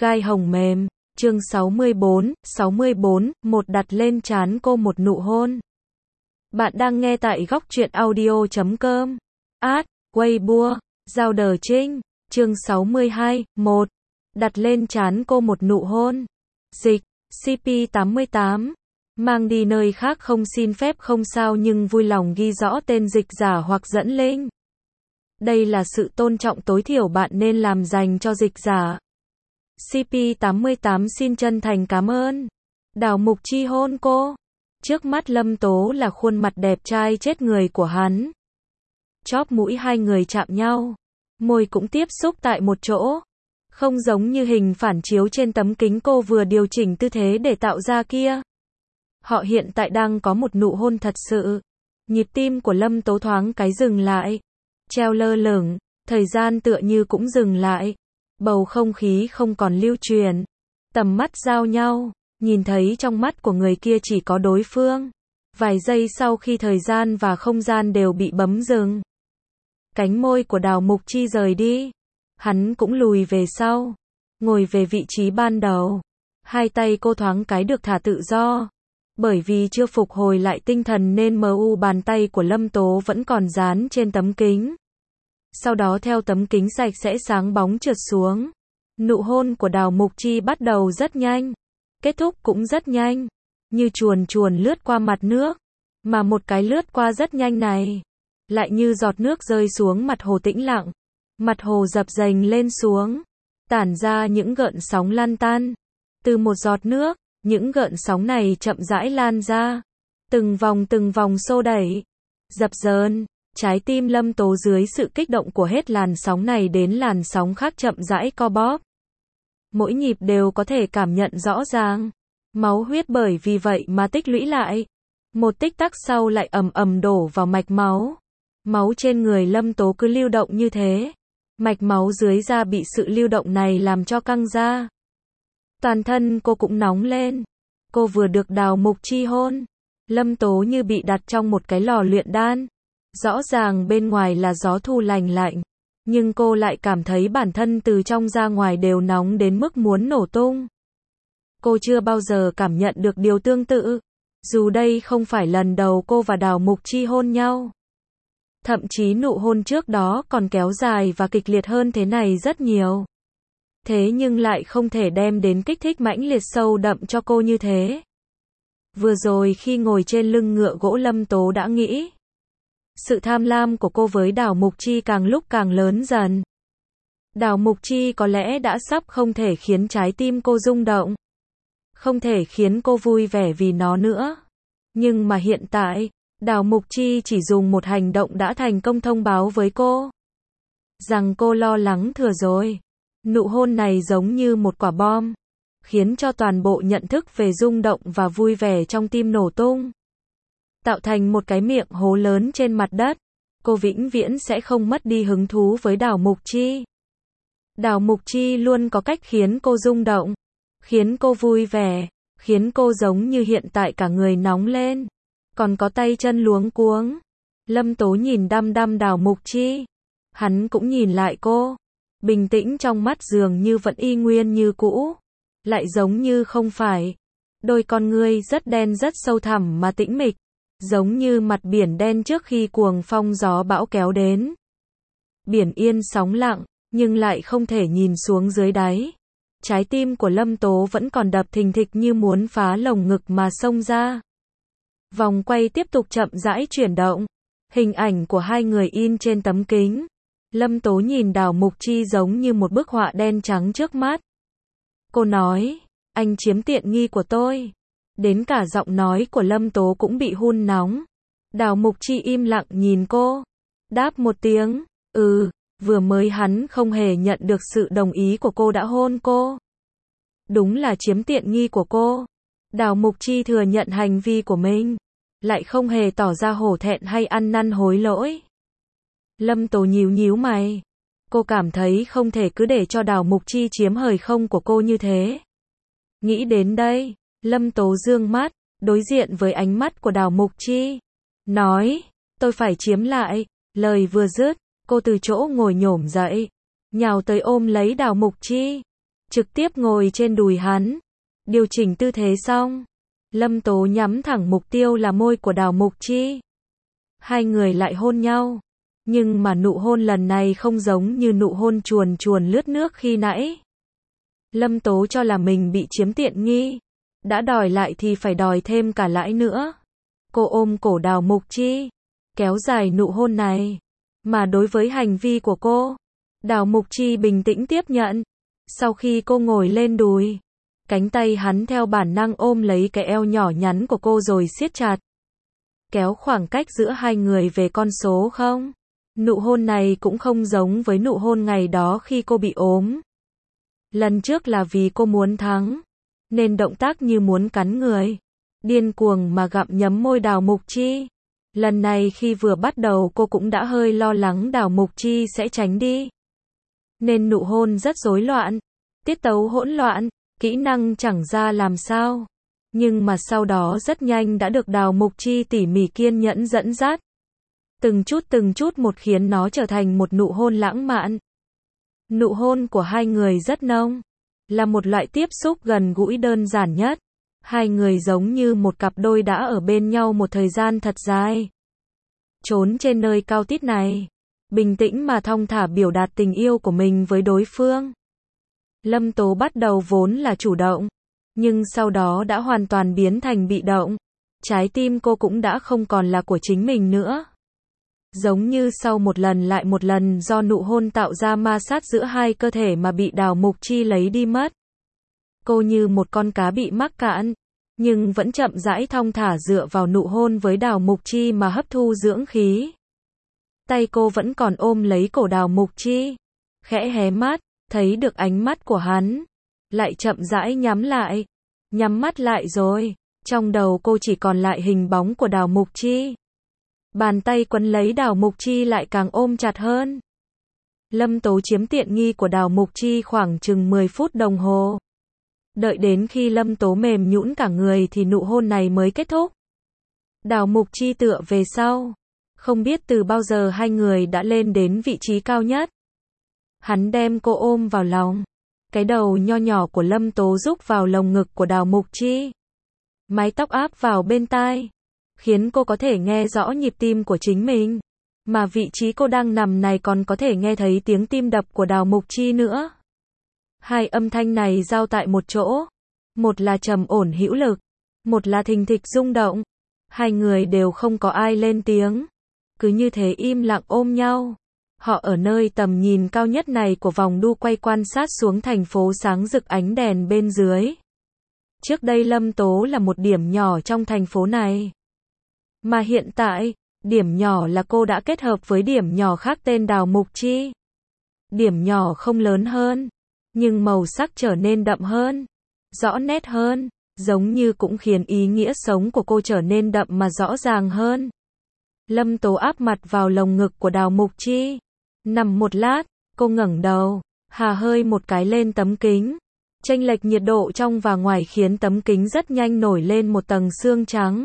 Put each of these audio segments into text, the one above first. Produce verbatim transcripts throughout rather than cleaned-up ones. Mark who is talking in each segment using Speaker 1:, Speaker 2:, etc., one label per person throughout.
Speaker 1: Gai hồng mềm, chương sáu mươi bốn, sáu mươi bốn, một đặt lên trán cô một nụ hôn. Bạn đang nghe tại góc truyện audio chấm com. Ad, Weibo, Giao Đờ Trinh, chương sáu mươi hai, một. Đặt lên trán cô một nụ hôn. Dịch, xê pê tám mươi tám. Mang đi nơi khác không xin phép không sao nhưng vui lòng ghi rõ tên dịch giả hoặc dẫn link. Đây là sự tôn trọng tối thiểu bạn nên làm dành cho dịch giả. xê pê tám mươi tám xin chân thành cảm ơn. Đào Mục Chi hôn cô. Trước mắt Lâm Tố là khuôn mặt đẹp trai chết người của hắn. Chóp mũi hai người chạm nhau. Môi cũng tiếp xúc tại một chỗ. Không giống như hình phản chiếu trên tấm kính cô vừa điều chỉnh tư thế để tạo ra kia. Họ hiện tại đang có một nụ hôn thật sự. Nhịp tim của Lâm Tố thoáng cái dừng lại. Treo lơ lửng, thời gian tựa như cũng dừng lại. Bầu không khí không còn lưu truyền. Tầm mắt giao nhau, nhìn thấy trong mắt của người kia chỉ có đối phương. Vài giây sau khi thời gian và không gian đều bị bấm dừng. Cánh môi của Đào Mục Chi rời đi. Hắn cũng lùi về sau. Ngồi về vị trí ban đầu. Hai tay cô thoáng cái được thả tự do. Bởi vì chưa phục hồi lại tinh thần nên mờ u bàn tay của Lâm Tố vẫn còn dán trên tấm kính. Sau đó theo tấm kính sạch sẽ sáng bóng trượt xuống. Nụ hôn của Đào Mục Chi bắt đầu rất nhanh. Kết thúc cũng rất nhanh. Như chuồn chuồn lướt qua mặt nước. Mà một cái lướt qua rất nhanh này. Lại như giọt nước rơi xuống mặt hồ tĩnh lặng. Mặt hồ dập dềnh lên xuống. Tản ra những gợn sóng lan tan. Từ một giọt nước, những gợn sóng này chậm rãi lan ra. Từng vòng từng vòng xô đẩy. Dập dờn. Trái tim Lâm Tố dưới sự kích động của hết làn sóng này đến làn sóng khác chậm rãi co bóp. Mỗi nhịp đều có thể cảm nhận rõ ràng. Máu huyết bởi vì vậy mà tích lũy lại. Một tích tắc sau lại ầm ầm đổ vào mạch máu. Máu trên người Lâm Tố cứ lưu động như thế. Mạch máu dưới da bị sự lưu động này làm cho căng ra. Toàn thân cô cũng nóng lên. Cô vừa được Đào Mục Chi hôn. Lâm Tố như bị đặt trong một cái lò luyện đan. Rõ ràng bên ngoài là gió thu lành lạnh. Nhưng cô lại cảm thấy bản thân từ trong ra ngoài đều nóng đến mức muốn nổ tung. Cô chưa bao giờ cảm nhận được điều tương tự. Dù đây không phải lần đầu cô và Đào Mục Chi hôn nhau. Thậm chí nụ hôn trước đó còn kéo dài và kịch liệt hơn thế này rất nhiều. Thế nhưng lại không thể đem đến kích thích mãnh liệt sâu đậm cho cô như thế. Vừa rồi khi ngồi trên lưng ngựa gỗ Lâm Tố đã nghĩ. Sự tham lam của cô với Đào Mục Chi càng lúc càng lớn dần. Đào Mục Chi có lẽ đã sắp không thể khiến trái tim cô rung động. Không thể khiến cô vui vẻ vì nó nữa. Nhưng mà hiện tại, Đào Mục Chi chỉ dùng một hành động đã thành công thông báo với cô. Rằng cô lo lắng thừa rồi. Nụ hôn này giống như một quả bom. Khiến cho toàn bộ nhận thức về rung động và vui vẻ trong tim nổ tung. Tạo thành một cái miệng hố lớn trên mặt đất. Cô vĩnh viễn sẽ không mất đi hứng thú với Đào Mục Chi. Đào Mục Chi luôn có cách khiến cô rung động. Khiến cô vui vẻ. Khiến cô giống như hiện tại cả người nóng lên. Còn có tay chân luống cuống. Lâm Tố nhìn đăm đăm Đào Mục Chi. Hắn cũng nhìn lại cô. Bình tĩnh trong mắt dường như vẫn y nguyên như cũ. Lại giống như không phải. Đôi con ngươi rất đen rất sâu thẳm mà tĩnh mịch. Giống như mặt biển đen trước khi cuồng phong gió bão kéo đến. Biển yên sóng lặng, nhưng lại không thể nhìn xuống dưới đáy. Trái tim của Lâm Tố vẫn còn đập thình thịch như muốn phá lồng ngực mà xông ra. Vòng quay tiếp tục chậm rãi chuyển động. Hình ảnh của hai người in trên tấm kính. Lâm Tố nhìn Đào Mục Chi giống như một bức họa đen trắng trước mắt. Cô nói, anh chiếm tiện nghi của tôi. Đến cả giọng nói của Lâm Tố cũng bị hun nóng. Đào Mục Chi im lặng nhìn cô. Đáp một tiếng, ừ, vừa mới hắn không hề nhận được sự đồng ý của cô đã hôn cô. Đúng là chiếm tiện nghi của cô. Đào Mục Chi thừa nhận hành vi của mình. Lại không hề tỏ ra hổ thẹn hay ăn năn hối lỗi. Lâm Tố nhíu nhíu mày. Cô cảm thấy không thể cứ để cho Đào Mục Chi chiếm hời không của cô như thế. Nghĩ đến đây. Lâm Tố dương mắt, đối diện với ánh mắt của Đào Mục Chi. Nói, tôi phải chiếm lại. Lời vừa dứt, cô từ chỗ ngồi nhổm dậy. Nhào tới ôm lấy Đào Mục Chi. trực tiếp ngồi trên đùi hắn. Điều chỉnh tư thế xong, Lâm Tố nhắm thẳng mục tiêu là môi của Đào Mục Chi. Hai người lại hôn nhau. Nhưng mà nụ hôn lần này không giống như nụ hôn chuồn chuồn lướt nước khi nãy. Lâm Tố cho là mình bị chiếm tiện nghi. Đã đòi lại thì phải đòi thêm cả lãi nữa. Cô ôm cổ Đào Mục Chi, kéo dài nụ hôn này. Mà đối với hành vi của cô, Đào Mục Chi bình tĩnh tiếp nhận. Sau khi cô ngồi lên đùi, cánh tay hắn theo bản năng ôm lấy cái eo nhỏ nhắn của cô rồi siết chặt. Kéo khoảng cách giữa hai người về con số không. Nụ hôn này cũng không giống với nụ hôn ngày đó khi cô bị ốm. Lần trước là vì cô muốn thắng, nên động tác như muốn cắn người, điên cuồng mà gặm nhấm môi Đào Mục Chi. Lần này khi vừa bắt đầu cô cũng đã hơi lo lắng Đào Mục Chi sẽ tránh đi. Nên nụ hôn rất rối loạn, tiết tấu hỗn loạn, kỹ năng chẳng ra làm sao. Nhưng mà sau đó rất nhanh đã được Đào Mục Chi tỉ mỉ kiên nhẫn dẫn dắt. Từng chút từng chút một khiến nó trở thành một nụ hôn lãng mạn. Nụ hôn của hai người rất nông, là một loại tiếp xúc gần gũi đơn giản nhất. Hai người giống như một cặp đôi đã ở bên nhau một thời gian thật dài. Trốn trên nơi cao tít này, bình tĩnh mà thong thả biểu đạt tình yêu của mình với đối phương. Lâm Tố bắt đầu vốn là chủ động, nhưng sau đó đã hoàn toàn biến thành bị động. Trái tim cô cũng đã không còn là của chính mình nữa. Giống như sau một lần lại một lần do nụ hôn tạo ra ma sát giữa hai cơ thể mà bị Đào Mục Chi lấy đi mất. Cô như một con cá bị mắc cạn, nhưng vẫn chậm rãi thong thả dựa vào nụ hôn với Đào Mục Chi mà hấp thu dưỡng khí. Tay cô vẫn còn ôm lấy cổ Đào Mục Chi, khẽ hé mắt, thấy được ánh mắt của hắn, lại chậm rãi nhắm lại. Nhắm mắt lại rồi, trong đầu cô chỉ còn lại hình bóng của Đào Mục Chi. Bàn tay quấn lấy Đào Mục Chi lại càng ôm chặt hơn. Lâm Tố chiếm tiện nghi của Đào Mục Chi khoảng chừng mười phút đồng hồ. Đợi đến khi Lâm Tố mềm nhũn cả người thì nụ hôn này mới kết thúc. Đào Mục Chi tựa về sau. Không biết từ bao giờ hai người đã lên đến vị trí cao nhất. Hắn đem cô ôm vào lòng. Cái đầu nho nhỏ của Lâm Tố rúc vào lồng ngực của Đào Mục Chi. Mái tóc áp vào bên tai, khiến cô có thể nghe rõ nhịp tim của chính mình. Mà vị trí cô đang nằm này còn có thể nghe thấy tiếng tim đập của Đào Mục Chi nữa. Hai âm thanh này giao tại một chỗ. Một là trầm ổn hữu lực, một là thình thịch rung động. Hai người đều không có ai lên tiếng. Cứ như thế im lặng ôm nhau. Họ ở nơi tầm nhìn cao nhất này của vòng đu quay quan sát xuống thành phố sáng rực ánh đèn bên dưới. Trước đây Lâm Tố là một điểm nhỏ trong thành phố này. Mà hiện tại, điểm nhỏ là cô đã kết hợp với điểm nhỏ khác tên Đào Mục Chi. Điểm nhỏ không lớn hơn, nhưng màu sắc trở nên đậm hơn, rõ nét hơn, giống như cũng khiến ý nghĩa sống của cô trở nên đậm mà rõ ràng hơn. Lâm Tố áp mặt vào lồng ngực của Đào Mục Chi. Nằm một lát, cô ngẩng đầu, hà hơi một cái lên tấm kính. Chênh lệch nhiệt độ trong và ngoài khiến tấm kính rất nhanh nổi lên một tầng sương trắng.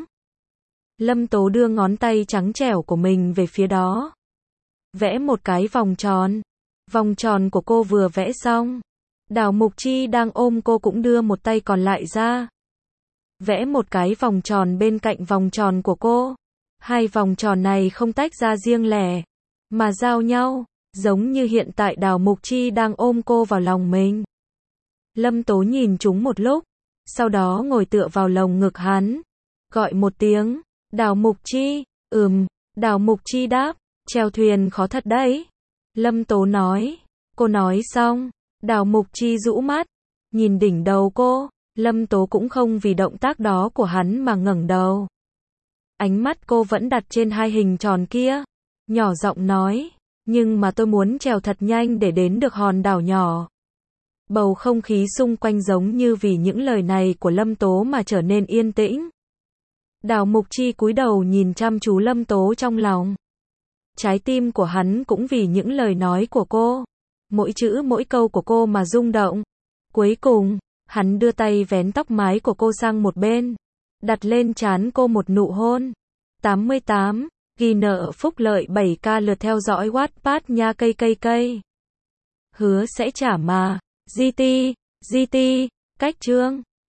Speaker 1: Lâm Tố đưa ngón tay trắng trẻo của mình về phía đó. Vẽ một cái vòng tròn. Vòng tròn của cô vừa vẽ xong. Đào Mục Chi đang ôm cô cũng đưa một tay còn lại ra. Vẽ một cái vòng tròn bên cạnh vòng tròn của cô. Hai vòng tròn này không tách ra riêng lẻ, mà giao nhau, giống như hiện tại Đào Mục Chi đang ôm cô vào lòng mình. Lâm Tố nhìn chúng một lúc, sau đó ngồi tựa vào lồng ngực hắn, gọi một tiếng, Đào Mục Chi, ừm, Đào Mục Chi đáp, chèo thuyền khó thật đấy. Lâm Tố nói, cô nói xong, Đào Mục Chi rũ mắt, nhìn đỉnh đầu cô, Lâm Tố cũng không vì động tác đó của hắn mà ngẩng đầu. Ánh mắt cô vẫn đặt trên hai hình tròn kia, nhỏ giọng nói, nhưng mà tôi muốn trèo thật nhanh để đến được hòn đảo nhỏ. Bầu không khí xung quanh giống như vì những lời này của Lâm Tố mà trở nên yên tĩnh. Đào Mục Chi cúi đầu nhìn chăm chú Lâm Tố trong lòng. Trái tim của hắn cũng vì những lời nói của cô, mỗi chữ mỗi câu của cô mà rung động. Cuối cùng, hắn đưa tay vén tóc mái của cô sang một bên, đặt lên trán cô một nụ hôn. tám mươi tám, ghi nợ phúc lợi bảy k lượt theo dõi Wattpad nha cây cây cây. Hứa sẽ trả mà. giê tê, giê tê, cách chương